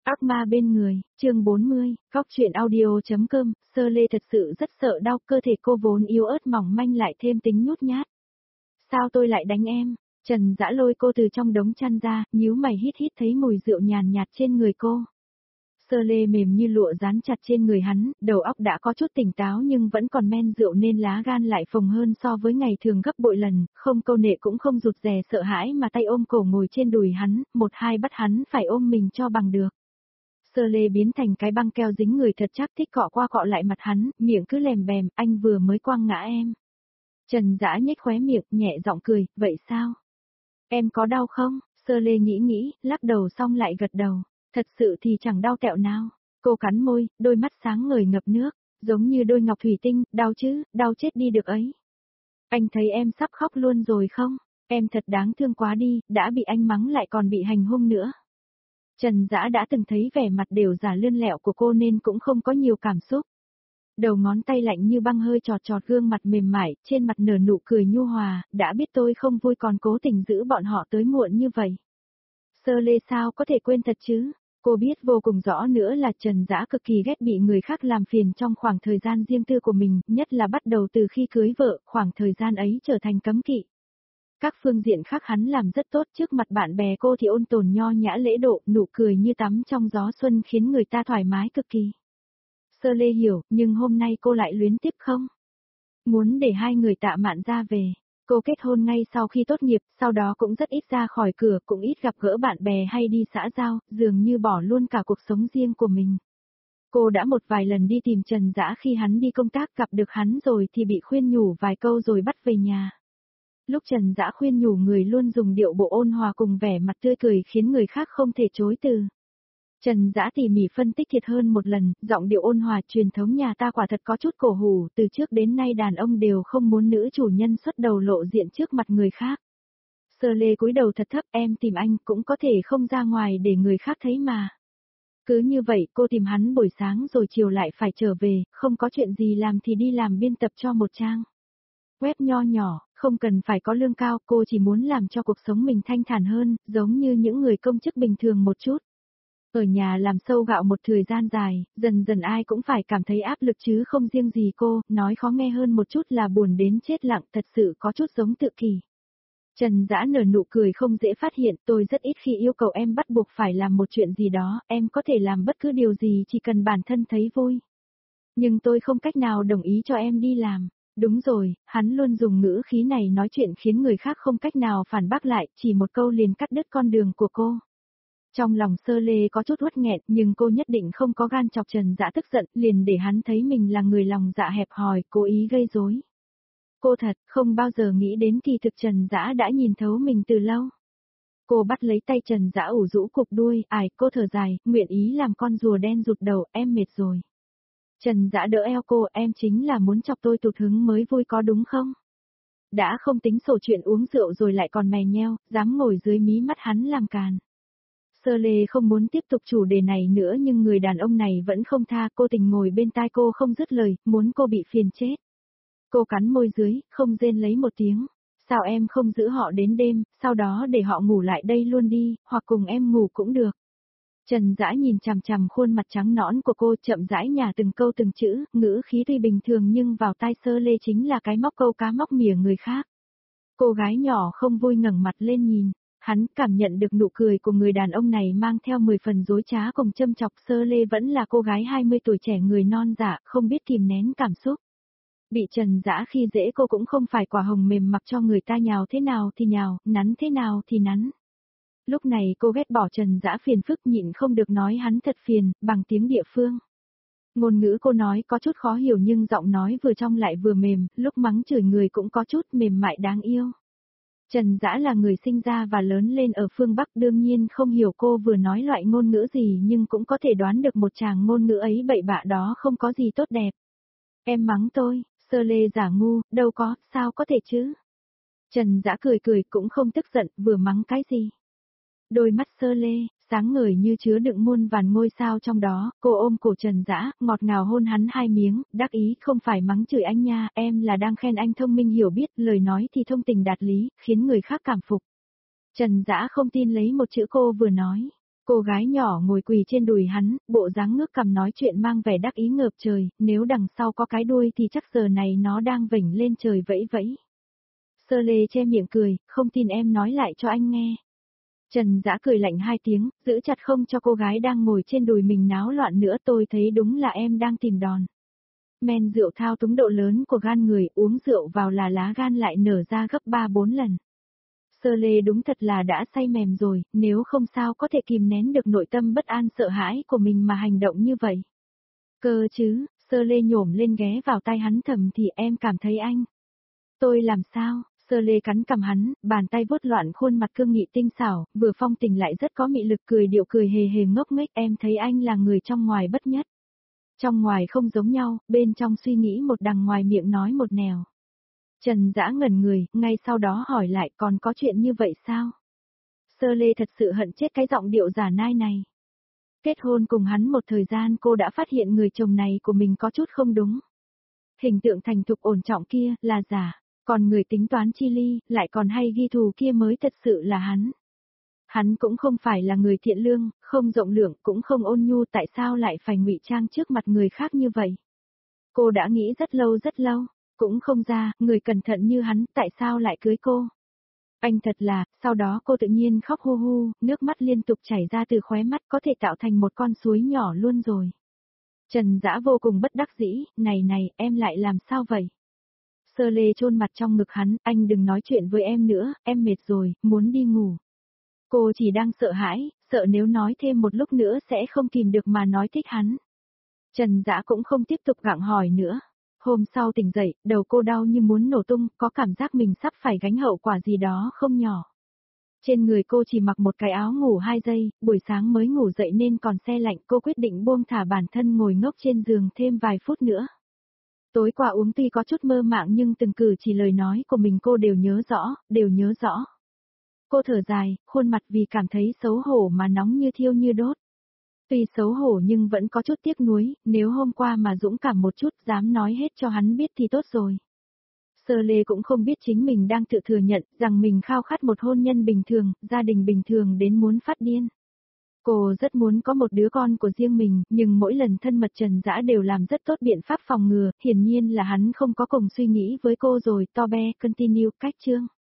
Ác ma bên người, chương 40, góc truyện audio.com, Sơ Lê thật sự rất sợ đau, cơ thể cô vốn yếu ớt mỏng manh lại thêm tính nhút nhát. Sao tôi lại đánh em? Trần Dã lôi cô từ trong đống chăn ra, nhíu mày hít hít thấy mùi rượu nhàn nhạt trên người cô. Sơ Lê mềm như lụa dán chặt trên người hắn, đầu óc đã có chút tỉnh táo nhưng vẫn còn men rượu nên lá gan lại phồng hơn so với ngày thường gấp bội lần, không câu nệ cũng không rụt rè sợ hãi mà tay ôm cổ ngồi trên đùi hắn, một hai bắt hắn phải ôm mình cho bằng được. Sơ Lê biến thành cái băng keo dính người thật chắc, thích cọ qua cọ lại mặt hắn, miệng cứ lèm bèm, anh vừa mới quăng ngã em. Trần Dã nhếch khóe miệng, nhẹ giọng cười, vậy sao? Em có đau không? Sơ Lê nghĩ, lắc đầu xong lại gật đầu. Thật sự thì chẳng đau tẹo nào. Cô cắn môi, đôi mắt sáng ngời ngập nước, giống như đôi ngọc thủy tinh, đau chứ, đau chết đi được ấy. Anh thấy em sắp khóc luôn rồi không? Em thật đáng thương quá đi, đã bị anh mắng lại còn bị hành hung nữa. Trần Dã đã từng thấy vẻ mặt đều giả lươn lẹo của cô nên cũng không có nhiều cảm xúc. Đầu ngón tay lạnh như băng hơi chọt chọt gương mặt mềm mại, trên mặt nở nụ cười nhu hòa, đã biết tôi không vui còn cố tình giữ bọn họ tới muộn như vậy. Sơ Lê sao có thể quên thật chứ? Cô biết vô cùng rõ nữa là Trần Dã cực kỳ ghét bị người khác làm phiền trong khoảng thời gian riêng tư của mình, nhất là bắt đầu từ khi cưới vợ, khoảng thời gian ấy trở thành cấm kỵ. Các phương diện khác hắn làm rất tốt, trước mặt bạn bè cô thì ôn tồn nho nhã lễ độ, nụ cười như tắm trong gió xuân khiến người ta thoải mái cực kỳ. Sơ Lê hiểu, nhưng hôm nay cô lại luyến tiếc không? Muốn để hai người tạ mạn ra về. Cô kết hôn ngay sau khi tốt nghiệp, sau đó cũng rất ít ra khỏi cửa, cũng ít gặp gỡ bạn bè hay đi xã giao, dường như bỏ luôn cả cuộc sống riêng của mình. Cô đã một vài lần đi tìm Trần Dã khi hắn đi công tác, gặp được hắn rồi thì bị khuyên nhủ vài câu rồi bắt về nhà. Lúc Trần Dã khuyên nhủ người luôn dùng điệu bộ ôn hòa cùng vẻ mặt tươi cười khiến người khác không thể chối từ. Trần Dã tỉ mỉ phân tích thiệt hơn một lần, giọng điệu ôn hòa truyền thống nhà ta quả thật có chút cổ hủ, từ trước đến nay đàn ông đều không muốn nữ chủ nhân xuất đầu lộ diện trước mặt người khác. Sơ Lê cúi đầu thật thấp, em tìm anh cũng có thể không ra ngoài để người khác thấy mà. Cứ như vậy cô tìm hắn buổi sáng rồi chiều lại phải trở về, không có chuyện gì làm thì đi làm biên tập cho một trang web nho nhỏ, không cần phải có lương cao, cô chỉ muốn làm cho cuộc sống mình thanh thản hơn, giống như những người công chức bình thường một chút. Ở nhà làm sâu gạo một thời gian dài, dần dần ai cũng phải cảm thấy áp lực chứ không riêng gì cô, nói khó nghe hơn một chút là buồn đến chết lặng, thật sự có chút giống tự kỷ. Trần Dã nở nụ cười không dễ phát hiện, tôi rất ít khi yêu cầu em bắt buộc phải làm một chuyện gì đó, em có thể làm bất cứ điều gì chỉ cần bản thân thấy vui. Nhưng tôi không cách nào đồng ý cho em đi làm. Đúng rồi, hắn luôn dùng ngữ khí này nói chuyện khiến người khác không cách nào phản bác lại, chỉ một câu liền cắt đứt con đường của cô. Trong lòng Sơ Lê có chút uất nghẹn, nhưng cô nhất định không có gan chọc Trần Dã tức giận, liền để hắn thấy mình là người lòng dạ hẹp hòi, cố ý gây rối. Cô thật, không bao giờ nghĩ đến kỳ thực Trần Dã đã nhìn thấu mình từ lâu. Cô bắt lấy tay Trần Dã ủ rũ cục đuôi, cô thở dài, nguyện ý làm con rùa đen rụt đầu, em mệt rồi. Trần Dã đỡ eo cô, em chính là muốn chọc tôi tụt hứng mới vui có đúng không? Đã không tính sổ chuyện uống rượu rồi lại còn mè nheo, dám ngồi dưới mí mắt hắn làm càn. Sơ Lê không muốn tiếp tục chủ đề này nữa nhưng người đàn ông này vẫn không tha, cô tình ngồi bên tai cô không dứt lời, muốn cô bị phiền chết. Cô cắn môi dưới, không rên lấy một tiếng. Sao em không giữ họ đến đêm, sau đó để họ ngủ lại đây luôn đi, hoặc cùng em ngủ cũng được. Trần Dã nhìn chằm chằm khuôn mặt trắng nõn của cô, chậm rãi nhả từng câu từng chữ, ngữ khí tuy bình thường nhưng vào tai Sơ Lê chính là cái móc câu cá móc mỉa người khác. Cô gái nhỏ không vui ngẩng mặt lên nhìn, hắn cảm nhận được nụ cười của người đàn ông này mang theo 10 phần dối trá cùng châm chọc. Sơ Lê vẫn là cô gái 20 tuổi trẻ người non dạ, không biết kìm nén cảm xúc. Bị Trần Dã khi dễ cô cũng không phải quả hồng mềm mặc cho người ta nhào thế nào thì nhào, nắn thế nào thì nắn. Lúc này cô ghét bỏ Trần Dã phiền phức, nhịn không được nói hắn thật phiền, bằng tiếng địa phương. Ngôn ngữ cô nói có chút khó hiểu nhưng giọng nói vừa trong lại vừa mềm, lúc mắng chửi người cũng có chút mềm mại đáng yêu. Trần Dã là người sinh ra và lớn lên ở phương Bắc, đương nhiên không hiểu cô vừa nói loại ngôn ngữ gì nhưng cũng có thể đoán được một tràng ngôn ngữ ấy bậy bạ đó không có gì tốt đẹp. Em mắng tôi, Sơ Lê giả ngu, đâu có, sao có thể chứ? Trần Dã cười cười cũng không tức giận, vừa mắng cái gì? Đôi mắt Sơ Lê, sáng ngời như chứa đựng muôn vàn ngôi sao trong đó, cô ôm cổ Trần Dã, ngọt ngào hôn hắn 2 miếng, đắc ý, không phải mắng chửi anh nha, em là đang khen anh thông minh hiểu biết, lời nói thì thông tình đạt lý, khiến người khác cảm phục. Trần Dã không tin lấy một chữ cô vừa nói. Cô gái nhỏ ngồi quỳ trên đùi hắn, bộ dáng ngước cằm nói chuyện mang vẻ đắc ý ngợp trời, nếu đằng sau có cái đuôi thì chắc giờ này nó đang vểnh lên trời vẫy vẫy. Sơ lê che miệng cười, không tin em nói lại cho anh nghe. Trần Dã cười lạnh 2 tiếng, giữ chặt không cho cô gái đang ngồi trên đùi mình náo loạn nữa, tôi thấy đúng là em đang tìm đòn. Men rượu thao túng độ lớn của gan người, uống rượu vào là lá gan lại nở ra gấp 3-4 lần. Sơ lê đúng thật là đã say mềm rồi, nếu không sao có thể kìm nén được nội tâm bất an sợ hãi của mình mà hành động như vậy. Cơ chứ, sơ lê nhổm lên ghé vào tai hắn thầm thì em cảm thấy anh. Tôi làm sao? Sơ lê cắn cằm hắn, bàn tay vuốt loạn khuôn mặt cương nghị tinh xảo, vừa phong tình lại rất có mị lực, cười điệu cười hề hề ngốc nghếch, em thấy anh là người trong ngoài bất nhất. Trong ngoài không giống nhau, bên trong suy nghĩ một đằng ngoài miệng nói một nẻo. Trần Dã ngẩn người, ngay sau đó hỏi lại còn có chuyện như vậy sao? Sơ lê thật sự hận chết cái giọng điệu giả nai này. Kết hôn cùng hắn một thời gian cô đã phát hiện người chồng này của mình có chút không đúng. Hình tượng thành thục ổn trọng kia là giả, còn người tính toán chi ly lại còn hay ghi thù kia mới thật sự là hắn. Hắn cũng không phải là người thiện lương, không rộng lượng, cũng không ôn nhu, tại sao lại phải ngụy trang trước mặt người khác như vậy? Cô đã nghĩ rất lâu, cũng không ra, người cẩn thận như hắn, tại sao lại cưới cô? Anh thật là, sau đó cô tự nhiên khóc hu hu, nước mắt liên tục chảy ra từ khóe mắt, có thể tạo thành một con suối nhỏ luôn rồi. Trần Dã vô cùng bất đắc dĩ, này, em lại làm sao vậy? Sơ lê chôn mặt trong ngực hắn, anh đừng nói chuyện với em nữa, em mệt rồi, muốn đi ngủ. Cô chỉ đang sợ hãi, sợ nếu nói thêm một lúc nữa sẽ không kìm được mà nói thích hắn. Trần Dã cũng không tiếp tục gặng hỏi nữa. Hôm sau tỉnh dậy, đầu cô đau như muốn nổ tung, có cảm giác mình sắp phải gánh hậu quả gì đó không nhỏ. Trên người cô chỉ mặc một cái áo ngủ 2 giây, buổi sáng mới ngủ dậy nên còn se lạnh, cô quyết định buông thả bản thân ngồi ngốc trên giường thêm vài phút nữa. Tối qua uống tuy có chút mơ màng nhưng từng cử chỉ lời nói của mình cô đều nhớ rõ. Cô thở dài, khuôn mặt vì cảm thấy xấu hổ mà nóng như thiêu như đốt. Tuy xấu hổ nhưng vẫn có chút tiếc nuối, nếu hôm qua mà dũng cảm một chút dám nói hết cho hắn biết thì tốt rồi. Sơ lê cũng không biết chính mình đang tự thừa nhận rằng mình khao khát một hôn nhân bình thường, gia đình bình thường đến muốn phát điên. Cô rất muốn có một đứa con của riêng mình, nhưng mỗi lần thân mật Trần Dã đều làm rất tốt biện pháp phòng ngừa, hiển nhiên là hắn không có cùng suy nghĩ với cô rồi, to be, continue, cách chương.